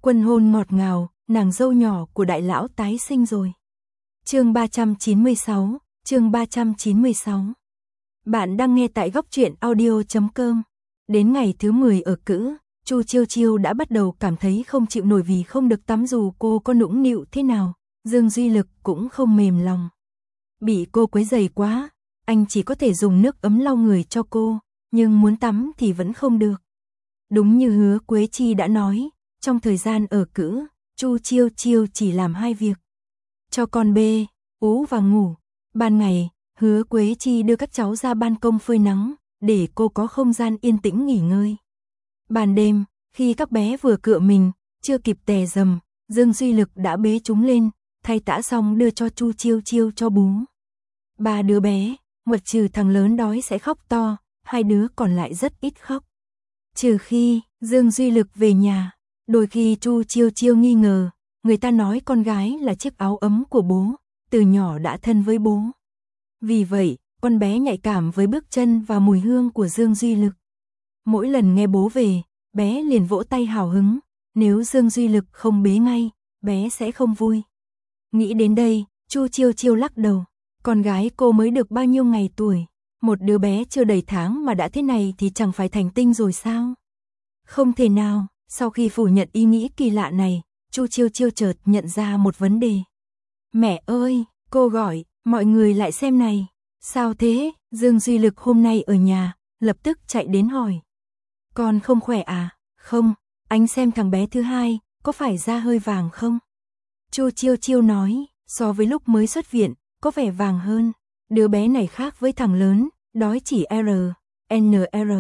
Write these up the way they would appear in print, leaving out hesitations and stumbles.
Quân hôn ngọt ngào, nàng dâu nhỏ của đại lão tái sinh rồi. Chương 396, chương 396. Bạn đang nghe tại góc truyện audio.com. Đến ngày thứ 10 ở cữ, Chu Chiêu Chiêu đã bắt đầu cảm thấy không chịu nổi vì không được tắm dù cô có nũng nịu thế nào, Dương Duy Lực cũng không mềm lòng. Bị cô quấy rầy quá, anh chỉ có thể dùng nước ấm lau người cho cô, nhưng muốn tắm thì vẫn không được. Đúng như Hứa Quế Chi đã nói, trong thời gian ở cữ, Chu Chiêu Chiêu chỉ làm 2 việc. Cho con bê, ú và ngủ. Ban ngày, Hứa Quế Chi đưa các cháu ra ban công phơi nắng, để cô có không gian yên tĩnh nghỉ ngơi. Ban đêm, khi các bé vừa cựa mình, chưa kịp tè dầm, Dương Duy Lực đã bế chúng lên, thay tã xong đưa cho Chu Chiêu Chiêu cho bú. 3 đứa bé, ngoại trừ thằng lớn đói sẽ khóc to, 2 đứa còn lại rất ít khóc. Trừ khi Dương Duy Lực về nhà, đôi khi Chu Chiêu Chiêu nghi ngờ, người ta nói con gái là chiếc áo ấm của bố, từ nhỏ đã thân với bố. Vì vậy, con bé nhạy cảm với bước chân và mùi hương của Dương Duy Lực. Mỗi lần nghe bố về, bé liền vỗ tay hào hứng, nếu Dương Duy Lực không bế ngay, bé sẽ không vui. Nghĩ đến đây, Chu Chiêu Chiêu lắc đầu, con gái cô mới được bao nhiêu ngày tuổi, một đứa bé chưa đầy tháng mà đã thế này thì chẳng phải thành tinh rồi sao? Không thể nào, sau khi phủ nhận ý nghĩ kỳ lạ này, Chu Chiêu Chiêu chợt nhận ra một vấn đề. Mẹ ơi, cô gọi, mọi người lại xem này. Sao thế? Dương Duy Lực hôm nay ở nhà, lập tức chạy đến hỏi. Con không khỏe à? Không, anh xem thằng bé thứ hai, có phải da hơi vàng không? Chu Chiêu Chiêu nói, so với lúc mới xuất viện, có vẻ vàng hơn. Đứa bé này khác với thằng lớn, đói chỉ NR.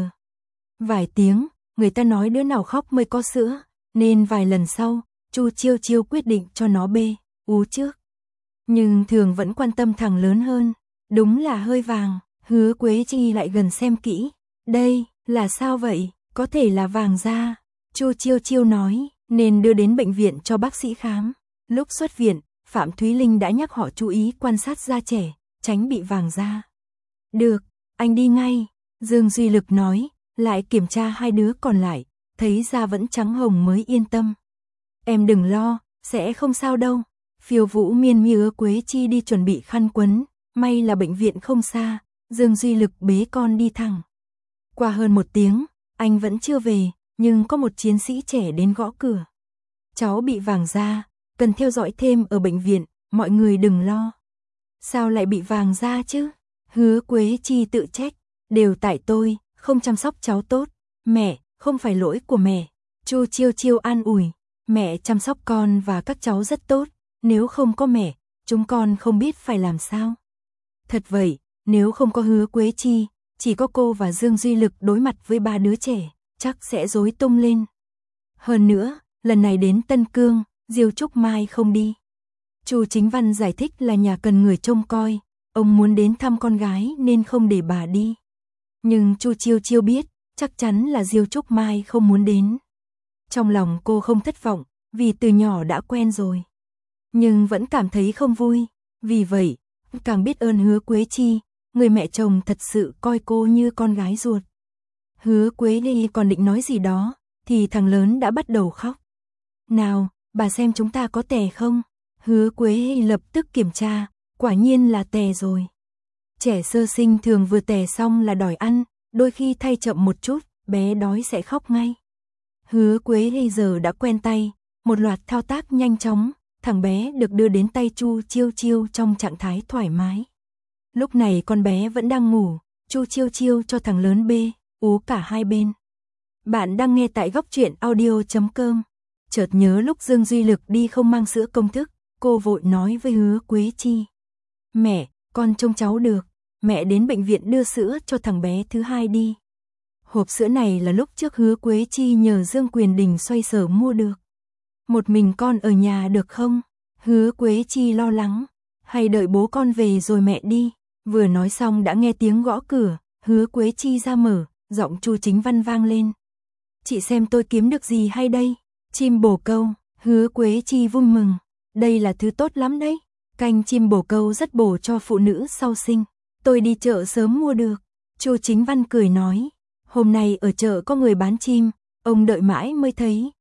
Vài tiếng, người ta nói đứa nào khóc mới có sữa, nên vài lần sau, Chu Chiêu Chiêu quyết định cho nó bê, ú trước. Nhưng thường vẫn quan tâm thằng lớn hơn, đúng là hơi vàng. Hứa Quế Chi lại gần xem kỹ, đây, là sao vậy? Có thể là vàng da. Chu Chiêu Chiêu nói, nên đưa đến bệnh viện cho bác sĩ khám. Lúc xuất viện, Phạm Thúy Linh đã nhắc họ chú ý quan sát da trẻ, tránh bị vàng da. Được, anh đi ngay, Dương Duy Lực nói, lại kiểm tra 2 đứa còn lại, thấy da vẫn trắng hồng mới yên tâm. Em đừng lo, sẽ không sao đâu. Phiêu Vũ Miên Hứa Quế Chi đi chuẩn bị khăn quấn, may là bệnh viện không xa, Dương Duy Lực bế con đi thẳng. Qua hơn 1 tiếng, anh vẫn chưa về, nhưng có một chiến sĩ trẻ đến gõ cửa. Cháu bị vàng da, cần theo dõi thêm ở bệnh viện, mọi người đừng lo. Sao lại bị vàng da chứ? Hứa Quế Chi tự trách, đều tại tôi, không chăm sóc cháu tốt. Mẹ, không phải lỗi của mẹ. Chu Chiêu Chiêu an ủi, mẹ chăm sóc con và các cháu rất tốt, nếu không có mẹ, chúng con không biết phải làm sao. Thật vậy, nếu không có Hứa Quế Chi, chỉ có cô và Dương Duy Lực đối mặt với 3 đứa trẻ, chắc sẽ rối tung lên. Hơn nữa, lần này đến Tân Cương, Diêu Trúc Mai không đi. Chu Chính Văn giải thích là nhà cần người trông coi, ông muốn đến thăm con gái nên không để bà đi. Nhưng Chu Chiêu Chiêu biết, chắc chắn là Diêu Trúc Mai không muốn đến. Trong lòng cô không thất vọng, vì từ nhỏ đã quen rồi. Nhưng vẫn cảm thấy không vui, vì vậy, càng biết ơn Hứa Quế Chi, người mẹ chồng thật sự coi cô như con gái ruột. Hứa Quế Ly còn định nói gì đó, thì thằng lớn đã bắt đầu khóc. Nào, bà xem chúng ta có tè không? Hứa Quế Ly lập tức kiểm tra, quả nhiên là tè rồi. Trẻ sơ sinh thường vừa tè xong là đòi ăn, đôi khi thay chậm một chút, bé đói sẽ khóc ngay. Hứa Quế Ly giờ đã quen tay, một loạt thao tác nhanh chóng, thằng bé được đưa đến tay Chu Chiêu Chiêu trong trạng thái thoải mái. Lúc này con bé vẫn đang ngủ, Chu Chiêu Chiêu cho thằng lớn bê, ú cả hai bên. Bạn đang nghe tại góc truyện audio.com. Chợt nhớ lúc Dương Duy Lực đi không mang sữa công thức, cô vội nói với Hứa Quế Chi. Mẹ, con trông cháu được, mẹ đến bệnh viện đưa sữa cho thằng bé thứ hai đi. Hộp sữa này là lúc trước Hứa Quế Chi nhờ Dương Quyền Đình xoay sở mua được. Một mình con ở nhà được không? Hứa Quế Chi lo lắng. Hay đợi bố con về rồi mẹ đi. Vừa nói xong đã nghe tiếng gõ cửa, Hứa Quế Chi ra mở, giọng Chu Chính Văn vang lên. Chị xem tôi kiếm được gì hay đây? Chim bồ câu. Hứa Quế Chi vui mừng. Đây là thứ tốt lắm đấy. Canh chim bồ câu rất bổ cho phụ nữ sau sinh. Tôi đi chợ sớm mua được. Chu Chính Văn cười nói. Hôm nay ở chợ có người bán chim, ông đợi mãi mới thấy,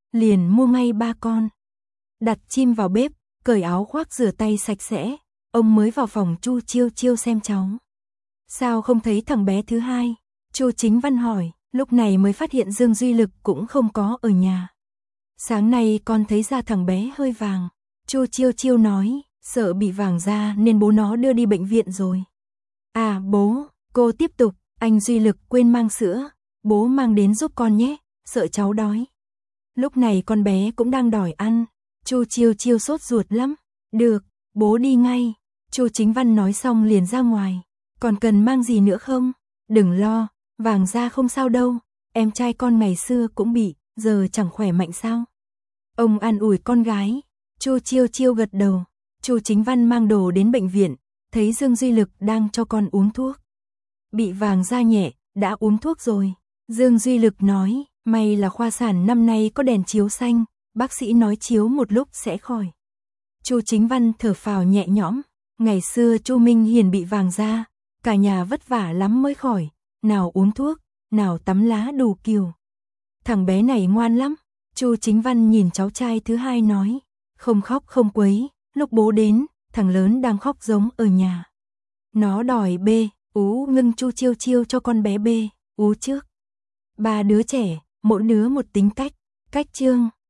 liền mua ngay 3 con. Đặt chim vào bếp, cởi áo khoác rửa tay sạch sẽ, ông mới vào phòng Chu Chiêu Chiêu xem cháu. Sao không thấy thằng bé thứ hai? Chu Chính Văn hỏi, lúc này mới phát hiện Dương Duy Lực cũng không có ở nhà. Sáng nay con thấy da thằng bé hơi vàng. Chu Chiêu Chiêu nói, sợ bị vàng da nên bố nó đưa đi bệnh viện rồi. À bố, cô tiếp tục, anh Duy Lực quên mang sữa, bố mang đến giúp con nhé, sợ cháu đói. Lúc này con bé cũng đang đòi ăn. Chu Chiêu Chiêu sốt ruột lắm. Được, bố đi ngay. Chu Chính Văn nói xong liền ra ngoài. Còn cần mang gì nữa không? Đừng lo, vàng da không sao đâu. Em trai con ngày xưa cũng bị, giờ chẳng khỏe mạnh sao? Ông an ủi con gái. Chu Chiêu Chiêu gật đầu. Chu Chính Văn mang đồ đến bệnh viện, thấy Dương Duy Lực đang cho con uống thuốc. Bị vàng da nhẹ, đã uống thuốc rồi. Dương Duy Lực nói, may là khoa sản năm nay có đèn chiếu xanh, bác sĩ nói chiếu một lúc sẽ khỏi. Chu Chính Văn thở phào nhẹ nhõm, ngày xưa Chu Minh Hiền bị vàng da, cả nhà vất vả lắm mới khỏi, nào uống thuốc, nào tắm lá đủ kiểu. Thằng bé này ngoan lắm. Chu Chính Văn nhìn cháu trai thứ hai nói, không khóc không quấy, lúc bố đến, thằng lớn đang khóc giống ở nhà. Nó đòi bê, ú ngưng Chu Chiêu Chiêu cho con bé bê, ú trước. 3 đứa trẻ, mỗi đứa một tính cách, Chương